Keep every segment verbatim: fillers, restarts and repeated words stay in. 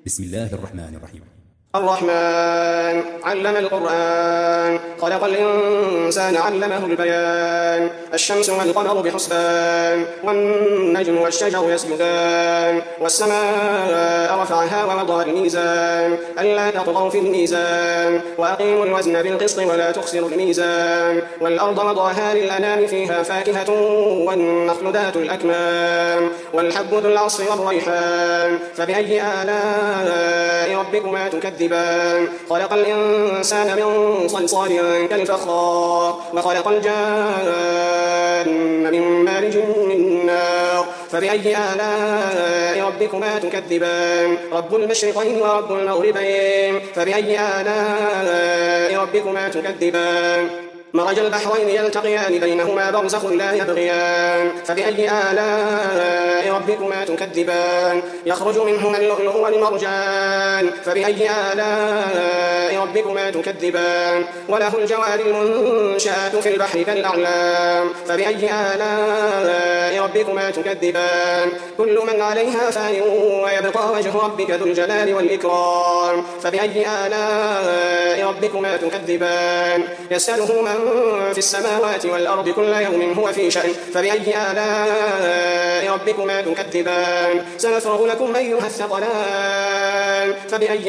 بسم الله الرحمن الرحيم. الرحمن علم القرآن خلق الإنسان علمه البيان الشمس والقمر بحسبان والنجم والشجر يسجدان والسماء رفعها ووضع الميزان ألا تطغوا في الميزان وأقيموا الوزن بالقسط ولا تخسروا الميزان والأرض وضعها للأنام فيها فاكهة والنخل ذات الأكمام والحب ذو العصف والريحان فبأي آلاء ربكما تكذبان خلق الإنسان من صلصال كالفخار وخلق الجان من مارج من نار فبأي آلاء ربكما تكذبان رب المشرقين ورب المغربين فبأي آلاء ربكما تكذبان مرج البحرين يلتقيان بينهما برزخ لا يبغيان فبأي آلاء ربكما تكذبان يخرج منهما اللؤلؤ والمرجان فبأي آلاء ربكما تكذبان وله الجوار المنشآت في البحر كالأعلام فبأي آلاء ربكما تكذبان كل من عليها فان ويبقى وجه ربك ذو الجلال والإكرام فبأي آلاء ربكما تكذبان يسأله من في السماوات والأرض كل يوم هو في شأن فبأي آلاء ربكما تكذبان سنفرغ لكم أيها الثقلان فبأي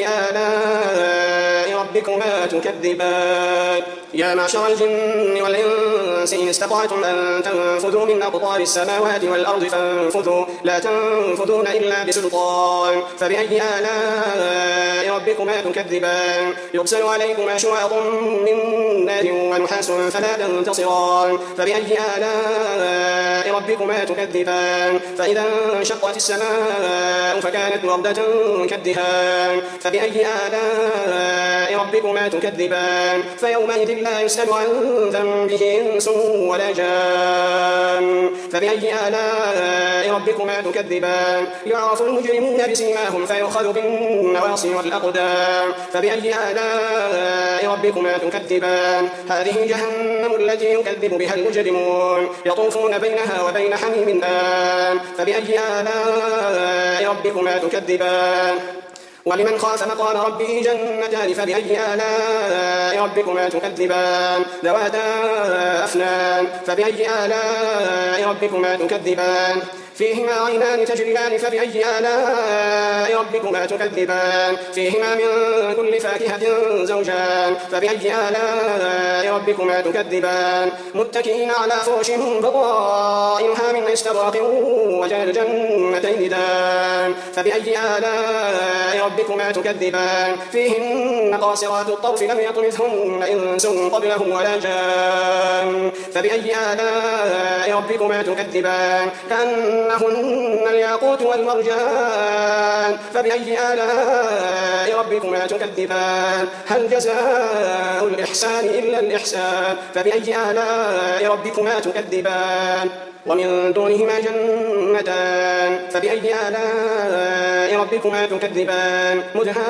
آلاء ربكما تكذبان يا معشر الجن والإنس إن استطعتم أن تنفذوا من أقطار السماوات والأرض فانفذوا لا تنفذون إلا بسلطان فبأي آلاء ربكما تكذبان يرسل عليكما شواظ من نار ونحاس فلا تنتصران فبأي آلاء ربكما تكذبان فإذا انشقت السماء فكانت وردة كالدهان فبأي آلاء ربكما تكذبان فيومئذ لا يسأل عن ذنبه إنس ولا جان فبأي آلاء ربكما تكذبان يعرف المجرمون بسيماهم فيؤخذ بالنواصي والأقدام فبأي آلاء ربكما تكذبان هذه جهنم التي يكذب بها المجرمون يطوفون بينها وبين حميم آن فبأي آلاء ربكما تكذبان ولمن خاف مقام ربه جنتان فبأي آلاء ربكما تكذبان ذواتا أفنان فبأي آلاء ربكما تكذبان فيهما عينان تجريان فبأي آلاء ربكما تكذبان فيهما من كل فاكهة زوجان فبأي آلاء ربكما تكذبان متكئين على فرش بطائنها من استبرق وجنى الجنتين دان فبأي آلاء ربكما تكذبان فيهن قاصرات الطرف لم يطمثهن إنس قبلهم ولا جان فبأي آلاء ربكما تكذبان كأنهن الياقوت والمرجان فبأي آلاء ربكما تكذبان هل جزاء الإحسان إلا الإحسان فبأي آلاء ربكما تكذبان ومن دونهما جنتان فبأي آلاء ربكما تكذبان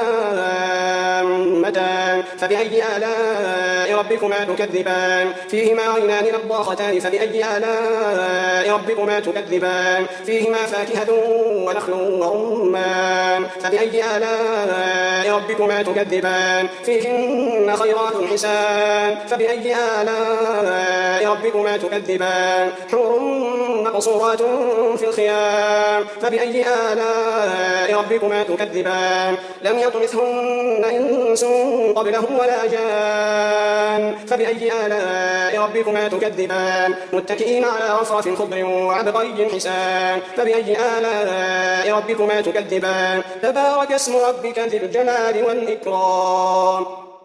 مدهامتان فبأي آلاء ربكما تكذبان فيهما عينان نضاختان فبأي آلاء ربكما تكذبان فيهما فاكهة ونخل ورمان فبأي آلاء ربكما تكذبان فيهن خيرات حسان فبأي آلاء ربكما تكذبان حور مقصورات في الخيام فبأي آلاء ربكما تكذبان لم يطمثهن إنس قبلهم ولا جان فبأي آلاء ربكما تكذبان متكئين على رفرف خضر وعبقري حسان فبأي آلاء ربكما تكذبان تبارك اسم ربك ذي الجلال والإكرام.